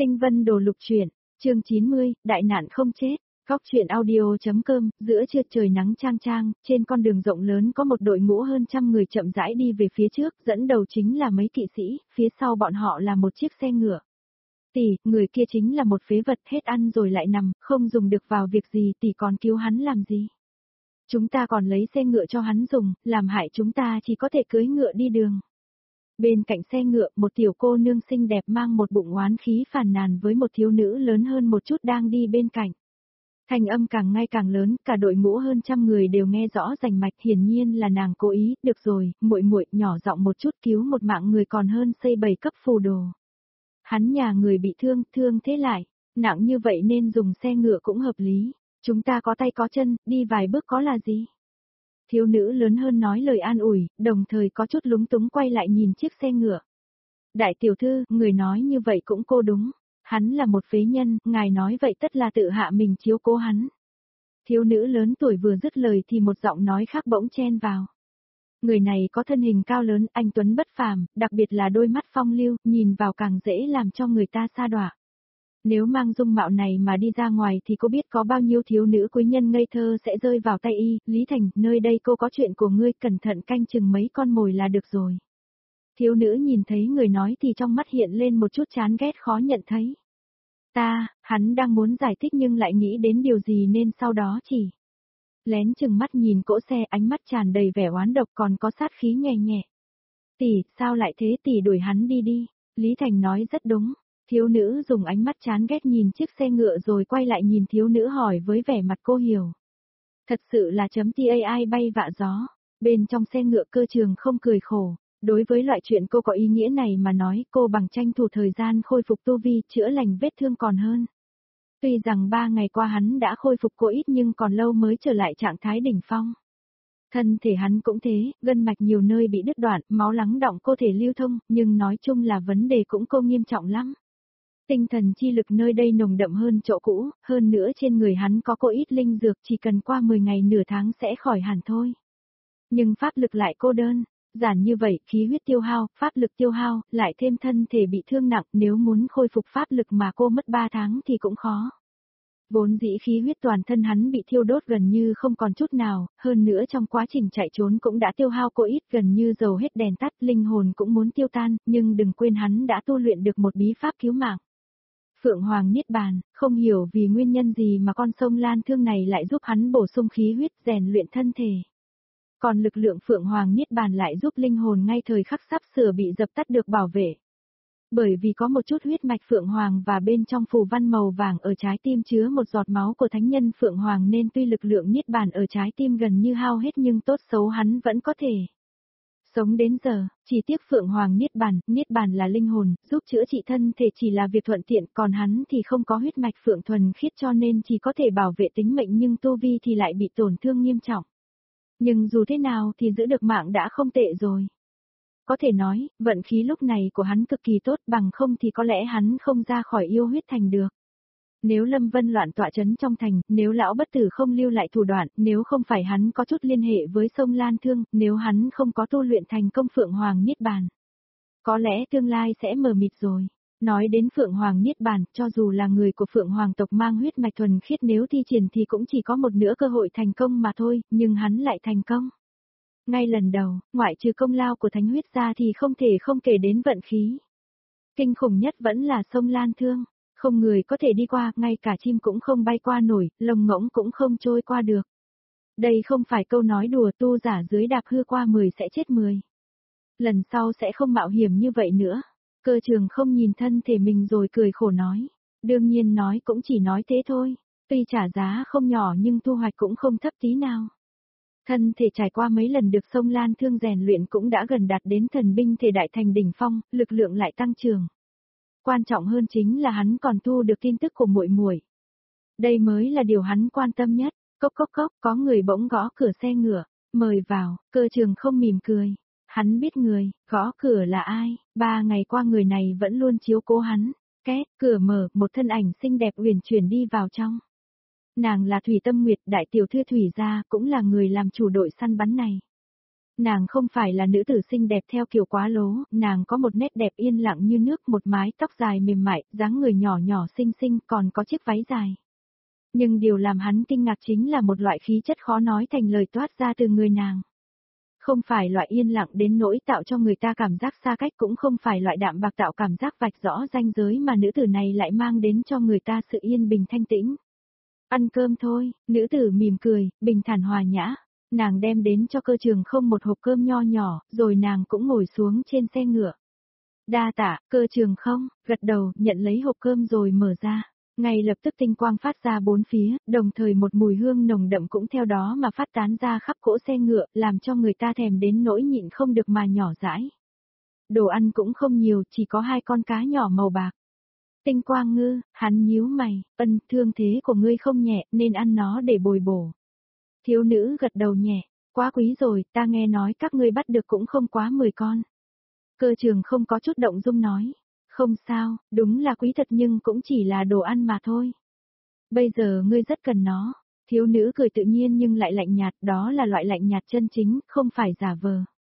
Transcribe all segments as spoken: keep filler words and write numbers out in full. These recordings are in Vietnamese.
Tinh vân đồ lục truyện, chương chín mươi, đại nạn không chết. Góc truyện audio.com, giữa trưa trời nắng chang chang, trên con đường rộng lớn có một đội ngũ hơn trăm người chậm rãi đi về phía trước, dẫn đầu chính là mấy kỵ sĩ, phía sau bọn họ là một chiếc xe ngựa. Tỷ, người kia chính là một phế vật, hết ăn rồi lại nằm, không dùng được vào việc gì, tỷ còn cứu hắn làm gì? Chúng ta còn lấy xe ngựa cho hắn dùng, làm hại chúng ta chỉ có thể cưỡi ngựa đi đường. Bên cạnh xe ngựa, một tiểu cô nương xinh đẹp mang một bụng oán khí phàn nàn với một thiếu nữ lớn hơn một chút đang đi bên cạnh. Thanh âm càng ngày càng lớn, cả đội ngũ hơn trăm người đều nghe rõ rành mạch, hiển nhiên là nàng cố ý, được rồi, muội muội, nhỏ giọng một chút, cứu một mạng người còn hơn xây bảy cấp phù đồ. Hắn nhà người bị thương, thương thế lại, nặng như vậy nên dùng xe ngựa cũng hợp lý, chúng ta có tay có chân, đi vài bước có là gì? Thiếu nữ lớn hơn nói lời an ủi, đồng thời có chút lúng túng quay lại nhìn chiếc xe ngựa. Đại tiểu thư, người nói như vậy cũng cô đúng. Hắn là một phế nhân, ngài nói vậy tất là tự hạ mình chiếu cố hắn. Thiếu nữ lớn tuổi vừa dứt lời thì một giọng nói khác bỗng chen vào. Người này có thân hình cao lớn, anh tuấn bất phàm, đặc biệt là đôi mắt phong lưu, nhìn vào càng dễ làm cho người ta sa đọa. Nếu mang dung mạo này mà đi ra ngoài thì cô biết có bao nhiêu thiếu nữ quý nhân ngây thơ sẽ rơi vào tay y. Lý Thành, nơi đây cô có chuyện của ngươi, cẩn thận canh chừng mấy con mồi là được rồi. Thiếu nữ nhìn thấy người nói thì trong mắt hiện lên một chút chán ghét khó nhận thấy. Ta, hắn đang muốn giải thích nhưng lại nghĩ đến điều gì nên sau đó chỉ lén chừng mắt nhìn cỗ xe, ánh mắt tràn đầy vẻ oán độc còn có sát khí nhẹ nhẹ. Tỷ, sao lại thế, tỷ đuổi hắn đi đi. Lý Thành nói rất đúng. Thiếu nữ dùng ánh mắt chán ghét nhìn chiếc xe ngựa rồi quay lại nhìn thiếu nữ hỏi với vẻ mặt cô hiểu. Thật sự là chấm tai bay vạ gió. Bên trong xe ngựa Cơ Trường không cười khổ. Đối với loại chuyện cô có ý nghĩa này mà nói, cô bằng tranh thủ thời gian khôi phục tu vi, chữa lành vết thương còn hơn. Tuy rằng ba ngày qua hắn đã khôi phục cô ít nhưng còn lâu mới trở lại trạng thái đỉnh phong. Thân thể hắn cũng thế, gân mạch nhiều nơi bị đứt đoạn, máu lắng đọng cơ thể lưu thông, nhưng nói chung là vấn đề cũng cô nghiêm trọng lắm. Tinh thần chi lực nơi đây nồng đậm hơn chỗ cũ, hơn nữa trên người hắn có cô ít linh dược, chỉ cần qua mười ngày nửa tháng sẽ khỏi hẳn thôi. Nhưng pháp lực lại cô đơn. Giản như vậy, khí huyết tiêu hao, pháp lực tiêu hao, lại thêm thân thể bị thương nặng, nếu muốn khôi phục pháp lực mà cô mất ba tháng thì cũng khó. Vốn dĩ khí huyết toàn thân hắn bị thiêu đốt gần như không còn chút nào, hơn nữa trong quá trình chạy trốn cũng đã tiêu hao cô ít, gần như dầu hết đèn tắt, linh hồn cũng muốn tiêu tan, nhưng đừng quên hắn đã tu luyện được một bí pháp cứu mạng. Phượng Hoàng Niết Bàn, không hiểu vì nguyên nhân gì mà con sông Lan Thương này lại giúp hắn bổ sung khí huyết, rèn luyện thân thể. Còn lực lượng Phượng Hoàng Niết Bàn lại giúp linh hồn ngay thời khắc sắp sửa bị dập tắt được bảo vệ. Bởi vì có một chút huyết mạch Phượng Hoàng và bên trong phù văn màu vàng ở trái tim chứa một giọt máu của thánh nhân Phượng Hoàng nên tuy lực lượng Niết Bàn ở trái tim gần như hao hết nhưng tốt xấu hắn vẫn có thể sống đến giờ. Chỉ tiếc Phượng Hoàng Niết Bàn, Niết Bàn là linh hồn, giúp chữa trị thân thể chỉ là việc thuận tiện, còn hắn thì không có huyết mạch Phượng thuần khiết cho nên chỉ có thể bảo vệ tính mệnh nhưng tu vi thì lại bị tổn thương nghiêm trọng. Nhưng dù thế nào thì giữ được mạng đã không tệ rồi. Có thể nói, vận khí lúc này của hắn cực kỳ tốt, bằng không thì có lẽ hắn không ra khỏi yêu huyết thành được. Nếu Lâm Vân loạn tọa chấn trong thành, nếu lão bất tử không lưu lại thủ đoạn, nếu không phải hắn có chút liên hệ với sông Lan Thương, nếu hắn không có tu luyện thành công Phượng Hoàng Niết Bàn, có lẽ tương lai sẽ mờ mịt rồi. Nói đến Phượng Hoàng Niết Bàn, cho dù là người của Phượng Hoàng tộc mang huyết mạch thuần khiết nếu thi triển thì cũng chỉ có một nửa cơ hội thành công mà thôi, nhưng hắn lại thành công. Ngay lần đầu, ngoại trừ công lao của thánh huyết ra thì không thể không kể đến vận khí. Kinh khủng nhất vẫn là sông Lan Thương, không người có thể đi qua, ngay cả chim cũng không bay qua nổi, lông ngỗng cũng không trôi qua được. Đây không phải câu nói đùa, tu giả dưới đạp hư qua mười sẽ chết mười. Lần sau sẽ không mạo hiểm như vậy nữa. Cơ Trường không nhìn thân thể mình rồi cười khổ nói. Đương nhiên nói cũng chỉ nói thế thôi. Tuy trả giá không nhỏ nhưng thu hoạch cũng không thấp tí nào. Thân thể trải qua mấy lần được sông Lan Thương rèn luyện cũng đã gần đạt đến thần binh thể đại thành đỉnh phong, lực lượng lại tăng trưởng. Quan trọng hơn chính là hắn còn thu được tin tức của muội muội. Đây mới là điều hắn quan tâm nhất. Cốc cốc cốc, có người bỗng gõ cửa xe ngựa. Mời vào. Cơ Trường không mỉm cười. Hắn biết người, gõ cửa là ai, ba ngày qua người này vẫn luôn chiếu cố hắn. Két, cửa mở, một thân ảnh xinh đẹp uyển chuyển đi vào trong. Nàng là Thủy Tâm Nguyệt, đại tiểu thư Thủy gia, cũng là người làm chủ đội săn bắn này. Nàng không phải là nữ tử xinh đẹp theo kiểu quá lố, nàng có một nét đẹp yên lặng như nước, một mái tóc dài mềm mại, dáng người nhỏ nhỏ xinh xinh, còn có chiếc váy dài. Nhưng điều làm hắn kinh ngạc chính là một loại khí chất khó nói thành lời toát ra từ người nàng. Không phải loại yên lặng đến nỗi tạo cho người ta cảm giác xa cách, cũng không phải loại đạm bạc tạo cảm giác vạch rõ ranh giới, mà nữ tử này lại mang đến cho người ta sự yên bình thanh tĩnh. Ăn cơm thôi, nữ tử mỉm cười, bình thản hòa nhã. Nàng đem đến cho Cơ Trường Không một hộp cơm nho nhỏ, rồi nàng cũng ngồi xuống trên xe ngựa. Đa tạ, Cơ Trường Không, gật đầu, nhận lấy hộp cơm rồi mở ra. Ngay lập tức tinh quang phát ra bốn phía, đồng thời một mùi hương nồng đậm cũng theo đó mà phát tán ra khắp cỗ xe ngựa, làm cho người ta thèm đến nỗi nhịn không được mà nhỏ dãi. Đồ ăn cũng không nhiều, chỉ có hai con cá nhỏ màu bạc. Tinh Quang Ngư, hắn nhíu mày, ân, thương thế của ngươi không nhẹ, nên ăn nó để bồi bổ. Thiếu nữ gật đầu nhẹ, quá quý rồi, ta nghe nói các ngươi bắt được cũng không quá mười con. Cơ Trường Không có chút động dung nói. Không sao, đúng là quý thật nhưng cũng chỉ là đồ ăn mà thôi. Bây giờ ngươi rất cần nó. Thiếu nữ cười tự nhiên nhưng lại lạnh nhạt, đó là loại lạnh nhạt chân chính, không phải giả vờ.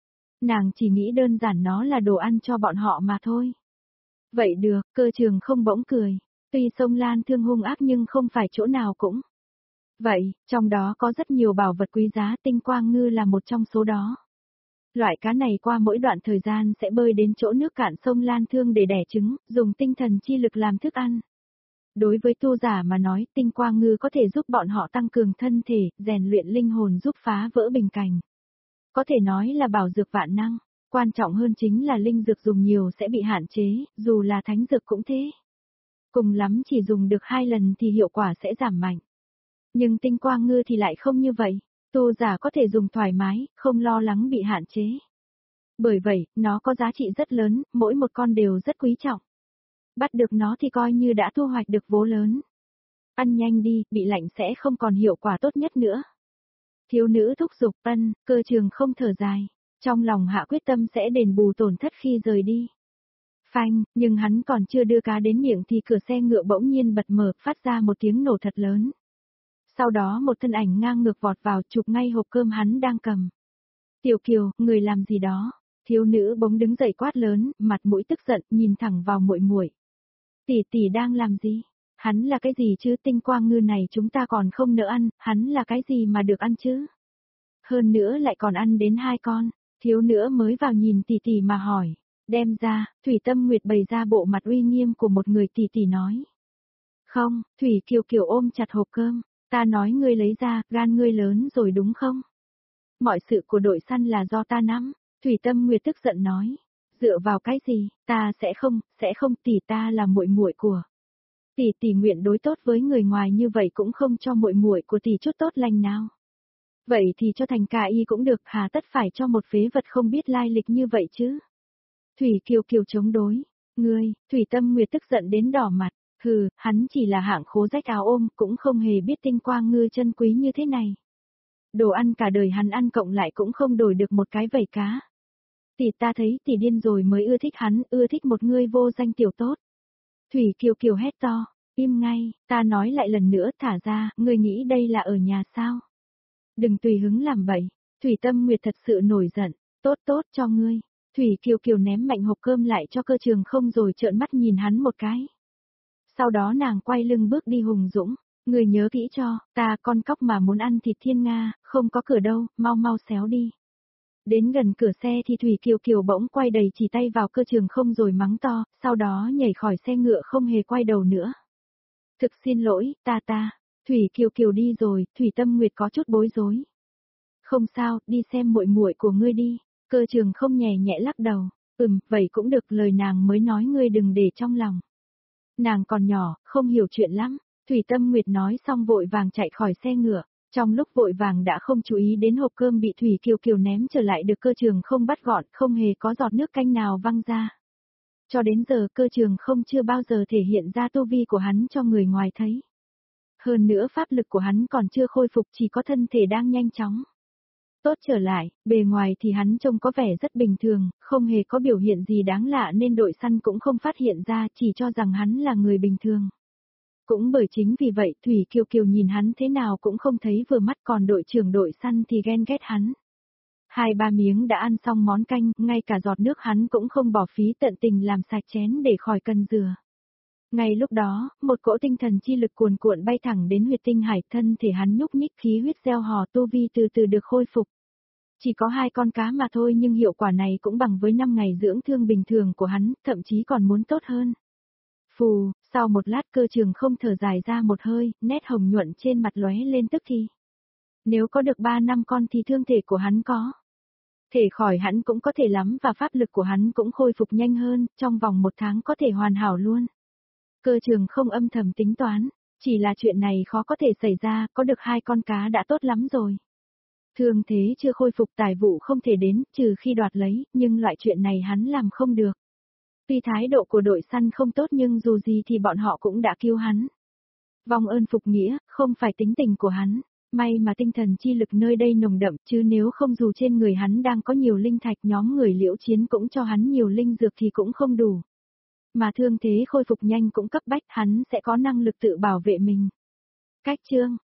Nàng chỉ nghĩ đơn giản nó là đồ ăn cho bọn họ mà thôi. Vậy được, Cơ Trường Không bỗng cười. Tuy sông Lan Thương hung ác nhưng không phải chỗ nào cũng. Vậy, trong đó có rất nhiều bảo vật quý giá, Tinh Quang Ngư là một trong số đó. Loại cá này qua mỗi đoạn thời gian sẽ bơi đến chỗ nước cạn sông Lan Thương để đẻ trứng, dùng tinh thần chi lực làm thức ăn. Đối với tu giả mà nói, Tinh Quang Ngư có thể giúp bọn họ tăng cường thân thể, rèn luyện linh hồn, giúp phá vỡ bình cảnh. Có thể nói là bảo dược vạn năng, quan trọng hơn chính là linh dược dùng nhiều sẽ bị hạn chế, dù là thánh dược cũng thế. Cùng lắm chỉ dùng được hai lần thì hiệu quả sẽ giảm mạnh. Nhưng Tinh Quang Ngư thì lại không như vậy. Tu giả có thể dùng thoải mái, không lo lắng bị hạn chế. Bởi vậy, nó có giá trị rất lớn, mỗi một con đều rất quý trọng. Bắt được nó thì coi như đã thu hoạch được vố lớn. Ăn nhanh đi, bị lạnh sẽ không còn hiệu quả tốt nhất nữa. Thiếu nữ thúc giục, ân, Cơ Trường Không thở dài. Trong lòng hạ quyết tâm sẽ đền bù tổn thất khi rời đi. Phanh, nhưng hắn còn chưa đưa cá đến miệng thì cửa xe ngựa bỗng nhiên bật mở, phát ra một tiếng nổ thật lớn. Sau đó một thân ảnh ngang ngược vọt vào, chụp ngay hộp cơm hắn đang cầm. Tiểu Kiều, người làm gì đó? Thiếu nữ bỗng đứng dậy quát lớn, mặt mũi tức giận, nhìn thẳng vào muội muội. Tỷ tỷ đang làm gì? Hắn là cái gì chứ? Tinh Quang Ngư này chúng ta còn không nỡ ăn, hắn là cái gì mà được ăn chứ? Hơn nữa lại còn ăn đến hai con. Thiếu nữ mới vào nhìn tỷ tỷ mà hỏi. Đem ra, Thủy Tâm Nguyệt bày ra bộ mặt uy nghiêm của một người, tỷ tỷ nói. Không, Thủy Kiều Kiều ôm chặt hộp cơm. Ta nói ngươi lấy ra, gan ngươi lớn rồi đúng không? Mọi sự của đội săn là do ta nắm. Thủy Tâm Nguyệt tức giận nói. Dựa vào cái gì, ta sẽ không, sẽ không, tỷ ta là muội muội của. Tỷ tỷ nguyện đối tốt với người ngoài như vậy cũng không cho muội muội của tỷ chút tốt lành nào. Vậy thì cho thành ca y cũng được, hà tất phải cho một phế vật không biết lai lịch như vậy chứ? Thủy Kiều Kiều chống đối. Ngươi, Thủy Tâm Nguyệt tức giận đến đỏ mặt. Hừ, hắn chỉ là hạng khố rách áo ôm, cũng không hề biết Tinh Quang Ngư chân quý như thế này. Đồ ăn cả đời hắn ăn cộng lại cũng không đổi được một cái vảy cá. Tỷ ta thấy tỷ điên rồi mới ưa thích hắn, ưa thích một người vô danh tiểu tốt. Thủy Kiều Kiều hét to, im ngay, ta nói lại lần nữa, thả ra, ngươi nghĩ đây là ở nhà sao? Đừng tùy hứng làm bậy. Thủy Tâm Nguyệt thật sự nổi giận, tốt tốt cho ngươi. Thủy Kiều Kiều ném mạnh hộp cơm lại cho Cơ Trường Không rồi trợn mắt nhìn hắn một cái. Sau đó nàng quay lưng bước đi hùng dũng, người nhớ kỹ cho, ta con cóc mà muốn ăn thịt thiên nga, không có cửa đâu, mau mau xéo đi. Đến gần cửa xe thì Thủy Kiều Kiều bỗng quay đầy chỉ tay vào Cơ Trường Không rồi mắng to, sau đó nhảy khỏi xe ngựa không hề quay đầu nữa. Thực xin lỗi, ta ta, Thủy Kiều Kiều đi rồi, Thủy Tâm Nguyệt có chút bối rối. Không sao, đi xem muội muội của ngươi đi. Cơ Trường Không nhẹ nhẹ lắc đầu, ừm, vậy cũng được, lời nàng mới nói ngươi đừng để trong lòng. Nàng còn nhỏ, không hiểu chuyện lắm. Thủy Tâm Nguyệt nói xong vội vàng chạy khỏi xe ngựa. Trong lúc vội vàng đã không chú ý đến hộp cơm bị Thủy Kiều Kiều ném trở lại được Cơ Trường Không bắt gọn, không hề có giọt nước canh nào văng ra. Cho đến giờ Cơ Trường Không chưa bao giờ thể hiện ra tu vi của hắn cho người ngoài thấy. Hơn nữa pháp lực của hắn còn chưa khôi phục, chỉ có thân thể đang nhanh chóng tốt trở lại, bề ngoài thì hắn trông có vẻ rất bình thường, không hề có biểu hiện gì đáng lạ nên đội săn cũng không phát hiện ra, chỉ cho rằng hắn là người bình thường. Cũng bởi chính vì vậy Thủy Kiều Kiều nhìn hắn thế nào cũng không thấy vừa mắt, còn đội trưởng đội săn thì ghen ghét hắn. Hai ba miếng đã ăn xong món canh, ngay cả giọt nước hắn cũng không bỏ phí, tận tình làm sạch chén để khỏi cần rửa. Ngay lúc đó, một cỗ tinh thần chi lực cuồn cuộn bay thẳng đến huyệt tinh hải, thân thể hắn nhúc nhích, khí huyết gieo hò, tu vi từ từ được khôi phục. Chỉ có hai con cá mà thôi nhưng hiệu quả này cũng bằng với năm ngày dưỡng thương bình thường của hắn, thậm chí còn muốn tốt hơn. Phù, sau một lát Cơ Trường không thở dài ra một hơi, nét hồng nhuận trên mặt lóe lên tức thì. Nếu có được ba năm con thì thương thể của hắn có thể khỏi hẳn cũng có thể lắm, và pháp lực của hắn cũng khôi phục nhanh hơn, trong vòng một tháng có thể hoàn hảo luôn. Cơ Trường không âm thầm tính toán, chỉ là chuyện này khó có thể xảy ra, có được hai con cá đã tốt lắm rồi. Thương thế chưa khôi phục, tài vụ không thể đến, trừ khi đoạt lấy, nhưng loại chuyện này hắn làm không được. Tuy thái độ của đội săn không tốt nhưng dù gì thì bọn họ cũng đã cứu hắn. Vong ơn phục nghĩa, không phải tính tình của hắn. May mà tinh thần chi lực nơi đây nồng đậm, chứ nếu không dù trên người hắn đang có nhiều linh thạch, nhóm người Liễu Chiến cũng cho hắn nhiều linh dược thì cũng không đủ. Mà thương thế khôi phục nhanh cũng cấp bách, hắn sẽ có năng lực tự bảo vệ mình. Cách chương